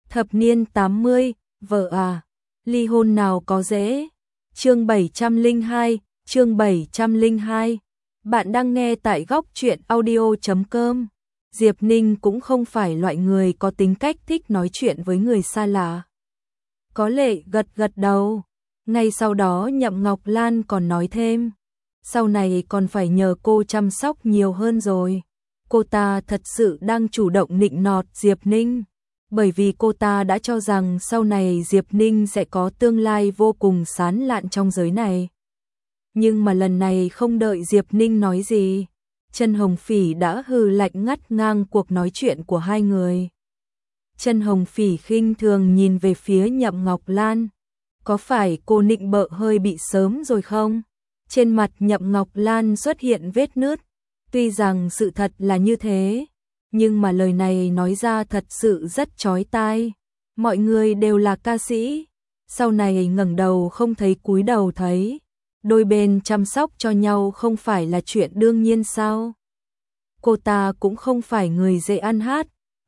Thập niên 80, vợ à, ly hôn nào có dễ. Chương 702, chương 702. Bạn đang nghe tại góc truyện audio.com. Diệp Ninh cũng không phải loại người có tính cách thích nói chuyện với người xa lạ. Có lệ gật gật đầu. Ngay sau đó Nhậm Ngọc Lan còn nói thêm. Sau này còn phải nhờ cô chăm sóc nhiều hơn rồi. Cô ta thật sự đang chủ động nịnh nọt Diệp Ninh. Bởi vì cô ta đã cho rằng sau này Diệp Ninh sẽ có tương lai vô cùng sáng lạn trong giới này. Nhưng mà lần này không đợi Diệp Ninh nói gì, Chân Hồng Phỉ đã hừ lạnh ngắt ngang cuộc nói chuyện của hai người. Chân Hồng Phỉ khinh thường nhìn về phía Nhậm Ngọc Lan. Có phải cô nịnh bợ hơi bị sớm rồi không? Trên mặt Nhậm Ngọc Lan xuất hiện vết nứt. Tuy rằng sự thật là như thế, nhưng mà lời này nói ra thật sự rất chói tai. Mọi người đều là ca sĩ, sau này ngẩng đầu không thấy cúi đầu thấy. Đôi bên chăm sóc cho nhau không phải là chuyện đương nhiên sao? Cô ta cũng không phải người dễ ăn hát,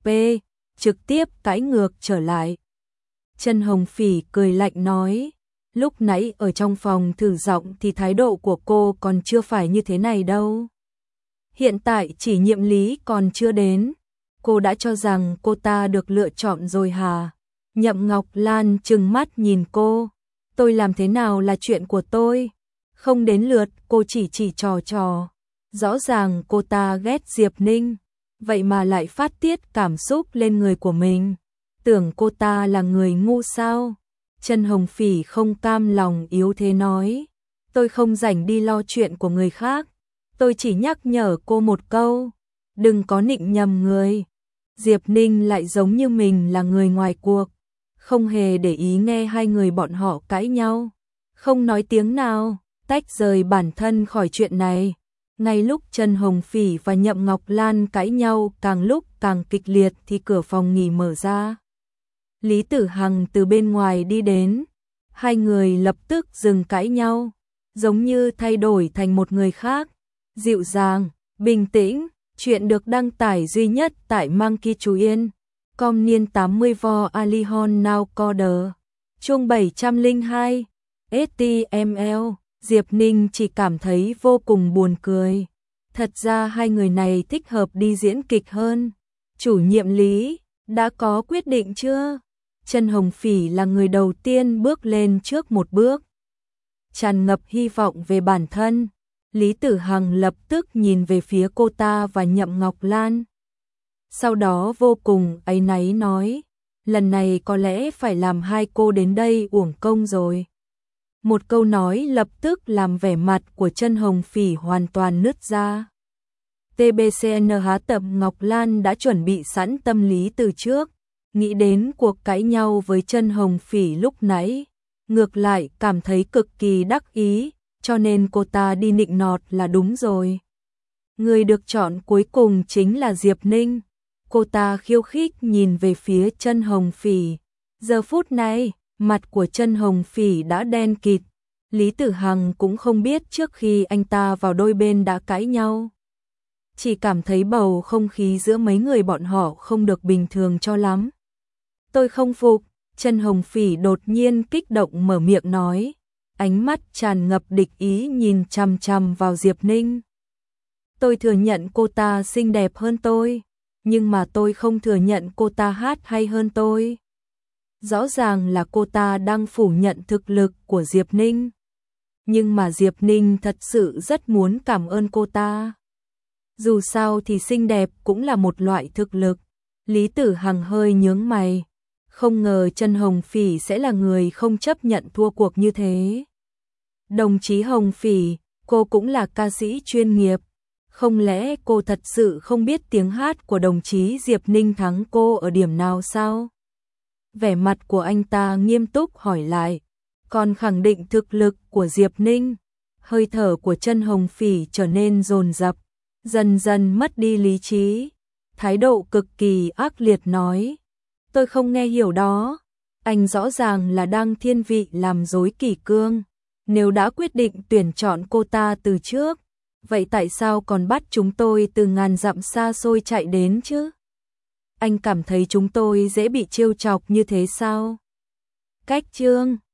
trực tiếp cãi ngược trở lại. Chân Hồng Phỉ cười lạnh nói, lúc nãy ở trong phòng thử giọng thì thái độ của cô còn chưa phải như thế này đâu. Hiện tại chỉ nhiệm lý còn chưa đến, cô đã cho rằng cô ta được lựa chọn rồi hả? Nhậm Ngọc Lan trừng mắt nhìn cô, tôi làm thế nào là chuyện của tôi? Không đến lượt cô chỉ trò. Rõ ràng cô ta ghét Diệp Ninh, vậy mà lại phát tiết cảm xúc lên người của mình. Tưởng cô ta là người ngu sao? Chân Hồng Phỉ không cam lòng yếu thế nói, tôi không rảnh đi lo chuyện của người khác. Tôi chỉ nhắc nhở cô một câu, đừng có nịnh nhầm người. Diệp Ninh lại giống như mình là người ngoài cuộc, không hề để ý nghe hai người bọn họ cãi nhau. Không nói tiếng nào, tách rời bản thân khỏi chuyện này. Ngay lúc Chân Hồng Phỉ và Nhậm Ngọc Lan cãi nhau càng lúc càng kịch liệt thì cửa phòng nghỉ mở ra. Lý Tử Hằng từ bên ngoài đi đến, hai người lập tức dừng cãi nhau, giống như thay đổi thành một người khác. Dịu dàng, bình tĩnh, chuyện được đăng tải duy nhất tại Monkey Chú Yên. Com niên 80 vo Alihon Now Coder. Chương 702. STML. Diệp Ninh chỉ cảm thấy vô cùng buồn cười. Thật ra hai người này thích hợp đi diễn kịch hơn. Chủ nhiệm Lý, đã có quyết định chưa? Chân Hồng Phỉ là người đầu tiên bước lên trước một bước. Tràn ngập hy vọng về bản thân. Lý Tử Hằng lập tức nhìn về phía cô ta và Nhậm Ngọc Lan. Sau đó vô cùng áy náy nói, lần này có lẽ phải làm hai cô đến đây uổng công rồi. Một câu nói lập tức làm vẻ mặt của Chân Hồng Phỉ hoàn toàn nứt ra. TBCNH Tập Ngọc Lan đã chuẩn bị sẵn tâm lý từ trước, nghĩ đến cuộc cãi nhau với Chân Hồng Phỉ lúc nãy, ngược lại cảm thấy cực kỳ đắc ý. Cho nên cô ta đi nịnh nọt là đúng rồi. Người được chọn cuối cùng chính là Diệp Ninh. Cô ta khiêu khích nhìn về phía Chân Hồng Phỉ. Giờ phút này, mặt của Chân Hồng Phỉ đã đen kịt. Lý Tử Hằng cũng không biết trước khi anh ta vào đôi bên đã cãi nhau. Chỉ cảm thấy bầu không khí giữa mấy người bọn họ không được bình thường cho lắm. Tôi không phục, Chân Hồng Phỉ đột nhiên kích động mở miệng nói. Ánh mắt tràn ngập địch ý nhìn chằm chằm vào Diệp Ninh. Tôi thừa nhận cô ta xinh đẹp hơn tôi, nhưng mà tôi không thừa nhận cô ta hát hay hơn tôi. Rõ ràng là cô ta đang phủ nhận thực lực của Diệp Ninh. Nhưng mà Diệp Ninh thật sự rất muốn cảm ơn cô ta. Dù sao thì xinh đẹp cũng là một loại thực lực. Lý Tử Hằng hơi nhướng mày. Không ngờ Chân Hồng Phỉ sẽ là người không chấp nhận thua cuộc như thế. Đồng chí Hồng Phỉ, cô cũng là ca sĩ chuyên nghiệp. Không lẽ cô thật sự không biết tiếng hát của đồng chí Diệp Ninh thắng cô ở điểm nào sao? Vẻ mặt của anh ta nghiêm túc hỏi lại. Còn khẳng định thực lực của Diệp Ninh. Hơi thở của Chân Hồng Phỉ trở nên dồn dập, dần dần mất đi lý trí. Thái độ cực kỳ ác liệt nói. Tôi không nghe hiểu đó. Anh rõ ràng là đang thiên vị làm dối kỷ cương. Nếu đã quyết định tuyển chọn cô ta từ trước, vậy tại sao còn bắt chúng tôi từ ngàn dặm xa xôi chạy đến chứ? anh cảm thấy chúng tôi dễ bị trêu chọc như thế sao? Cách chương